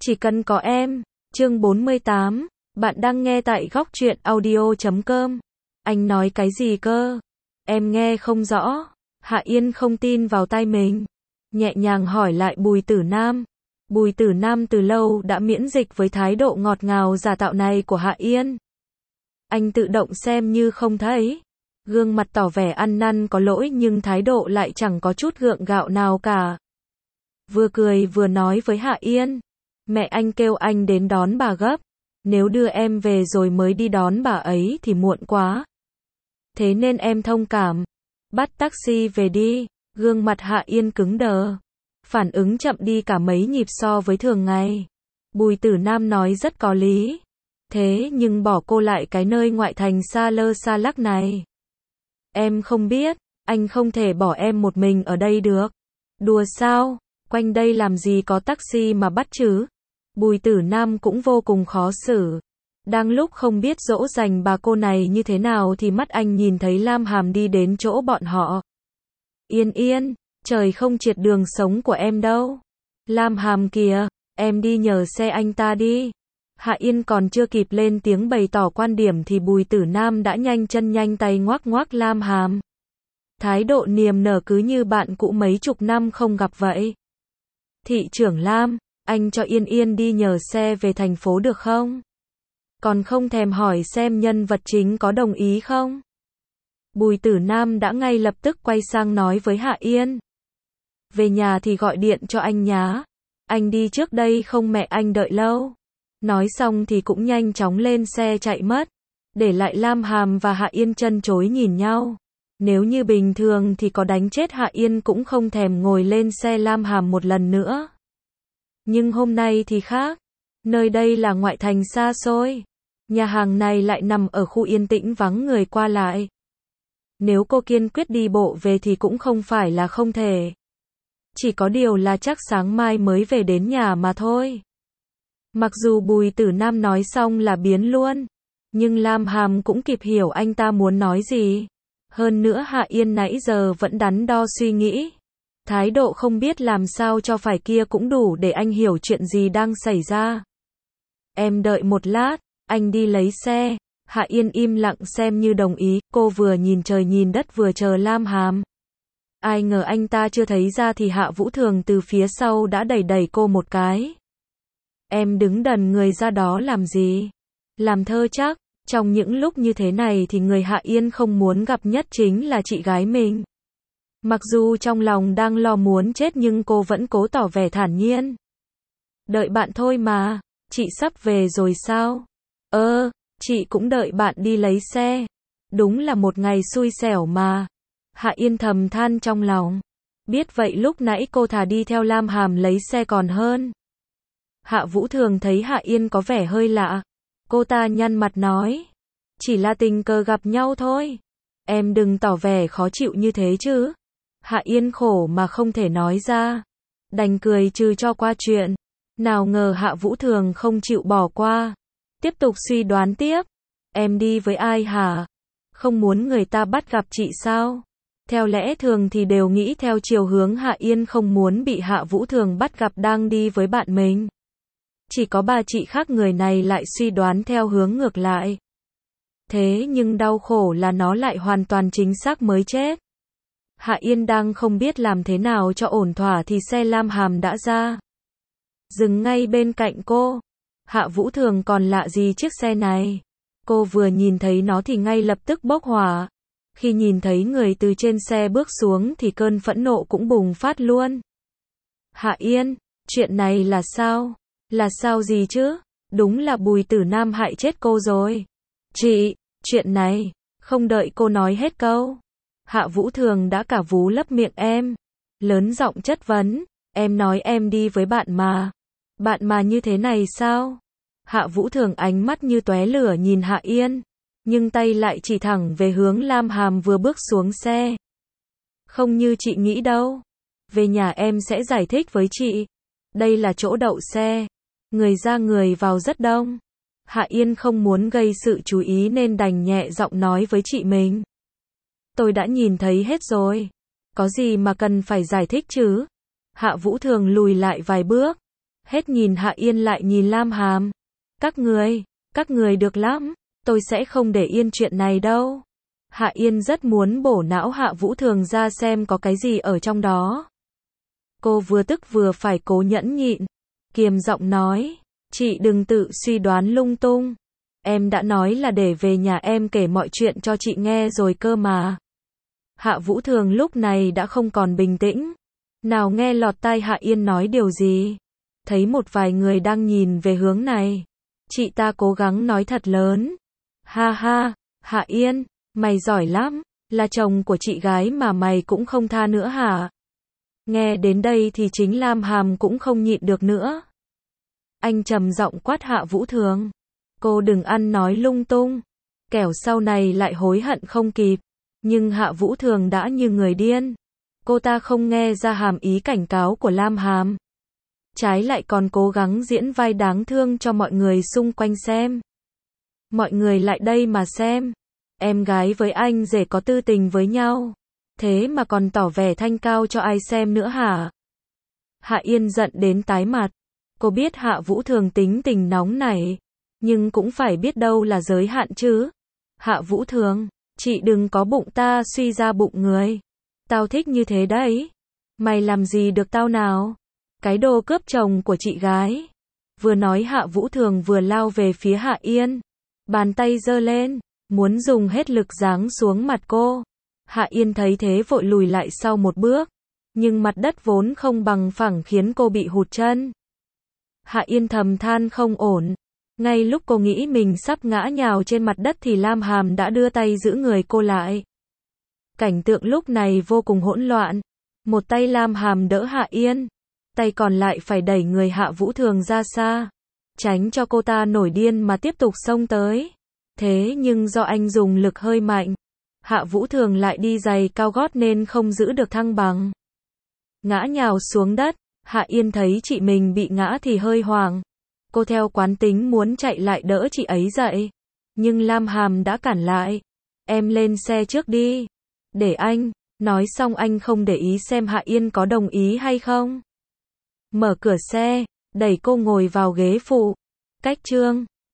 Chỉ cần có em. Chương 48. Bạn đang nghe tại góc truyện audio.com. Anh nói cái gì cơ? Em nghe không rõ. Hạ Yên không tin vào tai mình. Nhẹ nhàng hỏi lại Bùi Tử Nam. Bùi Tử Nam từ lâu đã miễn dịch với thái độ ngọt ngào giả tạo này của Hạ Yên. Anh tự động xem như không thấy. Gương mặt tỏ vẻ ăn năn có lỗi nhưng thái độ lại chẳng có chút gượng gạo nào cả. Vừa cười vừa nói với Hạ Yên. Mẹ anh kêu anh đến đón bà gấp. Nếu đưa em về rồi mới đi đón bà ấy thì muộn quá. Thế nên em thông cảm. Bắt taxi về đi. Gương mặt Hạ Yên cứng đờ. Phản ứng chậm đi cả mấy nhịp so với thường ngày. Bùi Tử Nam nói rất có lý. Thế nhưng bỏ cô lại cái nơi ngoại thành xa lơ xa lắc này. Em không biết, anh không thể bỏ em một mình ở đây được. Đùa sao, quanh đây làm gì có taxi mà bắt chứ? Bùi Tử Nam cũng vô cùng khó xử. Đang lúc không biết dỗ dành bà cô này như thế nào thì mắt anh nhìn thấy Lam Hàm đi đến chỗ bọn họ. Yên yên, trời không triệt đường sống của em đâu. Lam Hàm kìa, em đi nhờ xe anh ta đi. Hạ Yên còn chưa kịp lên tiếng bày tỏ quan điểm thì Bùi Tử Nam đã nhanh chân nhanh tay ngoắc ngoắc Lam Hàm. Thái độ niềm nở cứ như bạn cũ mấy chục năm không gặp vậy. Thị trưởng Lam, anh cho Yên Yên đi nhờ xe về thành phố được không? Còn không thèm hỏi xem nhân vật chính có đồng ý không? Bùi Tử Nam đã ngay lập tức quay sang nói với Hạ Yên. Về nhà thì gọi điện cho anh nhá. Anh đi trước đây không mẹ anh đợi lâu. Nói xong thì cũng nhanh chóng lên xe chạy mất. Để lại Lam Hàm và Hạ Yên chân chối nhìn nhau. Nếu như bình thường thì có đánh chết Hạ Yên cũng không thèm ngồi lên xe Lam Hàm một lần nữa. Nhưng hôm nay thì khác. Nơi đây là ngoại thành xa xôi. Nhà hàng này lại nằm ở khu yên tĩnh vắng người qua lại. Nếu cô kiên quyết đi bộ về thì cũng không phải là không thể. Chỉ có điều là chắc sáng mai mới về đến nhà mà thôi. Mặc dù Bùi Tử Nam nói xong là biến luôn. Nhưng Lam Hàm cũng kịp hiểu anh ta muốn nói gì. Hơn nữa Hạ Yên nãy giờ vẫn đắn đo suy nghĩ. Thái độ không biết làm sao cho phải kia cũng đủ để anh hiểu chuyện gì đang xảy ra. Em đợi một lát, anh đi lấy xe. Hạ Yên im lặng xem như đồng ý, cô vừa nhìn trời nhìn đất vừa chờ Lam Hàm. Ai ngờ anh ta chưa thấy ra thì Hạ Vũ Thường từ phía sau đã đẩy đẩy cô một cái. Em đứng đần người ra đó làm gì? Làm thơ chắc. Trong những lúc như thế này thì người Hạ Yên không muốn gặp nhất chính là chị gái mình. Mặc dù trong lòng đang lo muốn chết nhưng cô vẫn cố tỏ vẻ thản nhiên. Đợi bạn thôi mà, chị sắp về rồi sao? Chị cũng đợi bạn đi lấy xe. Đúng là một ngày xui xẻo mà. Hạ Yên thầm than trong lòng. Biết vậy lúc nãy cô thà đi theo Lam Hàm lấy xe còn hơn. Hạ Vũ Thường thấy Hạ Yên có vẻ hơi lạ. Cô ta nhăn mặt nói. Chỉ là tình cờ gặp nhau thôi. Em đừng tỏ vẻ khó chịu như thế chứ. Hạ Yên khổ mà không thể nói ra. Đành cười trừ cho qua chuyện. Nào ngờ Hạ Vũ Thường không chịu bỏ qua. Tiếp tục suy đoán tiếp. Em đi với ai hả? Không muốn người ta bắt gặp chị sao? Theo lẽ thường thì đều nghĩ theo chiều hướng Hạ Yên không muốn bị Hạ Vũ Thường bắt gặp đang đi với bạn mình. Chỉ có bà chị khác người này lại suy đoán theo hướng ngược lại. Thế nhưng đau khổ là nó lại hoàn toàn chính xác mới chết. Hạ Yên đang không biết làm thế nào cho ổn thỏa thì xe Lam Hàm đã ra. Dừng ngay bên cạnh cô. Hạ Vũ Thường còn lạ gì chiếc xe này. Cô vừa nhìn thấy nó thì ngay lập tức bốc hỏa. Khi nhìn thấy người từ trên xe bước xuống thì cơn phẫn nộ cũng bùng phát luôn. Hạ Yên, chuyện này là sao? Là sao gì chứ? Đúng là Bùi Tử Nam hại chết cô rồi. Chị, chuyện này, không đợi cô nói hết câu. Hạ Vũ Thường đã cả vú lấp miệng em. Lớn giọng chất vấn, em nói em đi với bạn mà. Bạn mà như thế này sao? Hạ Vũ Thường ánh mắt như tóe lửa nhìn Hạ Yên. Nhưng tay lại chỉ thẳng về hướng Lam Hàm vừa bước xuống xe. Không như chị nghĩ đâu. Về nhà em sẽ giải thích với chị. Đây là chỗ đậu xe. Người ra người vào rất đông. Hạ Yên không muốn gây sự chú ý nên đành nhẹ giọng nói với chị mình. Tôi đã nhìn thấy hết rồi. Có gì mà cần phải giải thích chứ? Hạ Vũ Thường lùi lại vài bước. Hết nhìn Hạ Yên lại nhìn Lam Hàm. Các người được lắm, tôi sẽ không để yên chuyện này đâu. Hạ Yên rất muốn bổ não Hạ Vũ Thường ra xem có cái gì ở trong đó. Cô vừa tức vừa phải cố nhẫn nhịn, kiềm giọng nói, chị đừng tự suy đoán lung tung. Em đã nói là để về nhà em kể mọi chuyện cho chị nghe rồi cơ mà. Hạ Vũ Thường lúc này đã không còn bình tĩnh. Nào nghe lọt tai Hạ Yên nói điều gì. Thấy một vài người đang nhìn về hướng này. Chị ta cố gắng nói thật lớn. Ha ha, Hạ Yên, mày giỏi lắm, là chồng của chị gái mà mày cũng không tha nữa hả? Nghe đến đây thì chính Lam Hàm cũng không nhịn được nữa. Anh trầm giọng quát Hạ Vũ Thường. Cô đừng ăn nói lung tung, kẻo sau này lại hối hận không kịp. Nhưng Hạ Vũ Thường đã như người điên. Cô ta không nghe ra hàm ý cảnh cáo của Lam Hàm. Trái lại còn cố gắng diễn vai đáng thương cho mọi người xung quanh xem. Mọi người lại đây mà xem. Em gái với anh rể có tư tình với nhau. Thế mà còn tỏ vẻ thanh cao cho ai xem nữa hả? Hạ Yên giận đến tái mặt. Cô biết Hạ Vũ Thường tính tình nóng nảy. Nhưng cũng phải biết đâu là giới hạn chứ. Hạ Vũ Thường, chị đừng có bụng ta suy ra bụng người. Tao thích như thế đấy. Mày làm gì được tao nào? Cái đồ cướp chồng của chị gái. Vừa nói Hạ Vũ Thường vừa lao về phía Hạ Yên. Bàn tay giơ lên, muốn dùng hết lực giáng xuống mặt cô. Hạ Yên thấy thế vội lùi lại sau một bước. Nhưng mặt đất vốn không bằng phẳng khiến cô bị hụt chân. Hạ Yên thầm than không ổn. Ngay lúc cô nghĩ mình sắp ngã nhào trên mặt đất thì Lam Hàm đã đưa tay giữ người cô lại. Cảnh tượng lúc này vô cùng hỗn loạn. Một tay Lam Hàm đỡ Hạ Yên. Tay còn lại phải đẩy người Hạ Vũ Thường ra xa. Tránh cho cô ta nổi điên mà tiếp tục xông tới. Thế nhưng do anh dùng lực hơi mạnh. Hạ Vũ Thường lại đi giày cao gót nên không giữ được thăng bằng. Ngã nhào xuống đất. Hạ Yên thấy chị mình bị ngã thì hơi hoảng. Cô theo quán tính muốn chạy lại đỡ chị ấy dậy. Nhưng Lam Hàm đã cản lại. Em lên xe trước đi. Để anh. Nói xong anh không để ý xem Hạ Yên có đồng ý hay không. Mở cửa xe, đẩy cô ngồi vào ghế phụ. Cách chương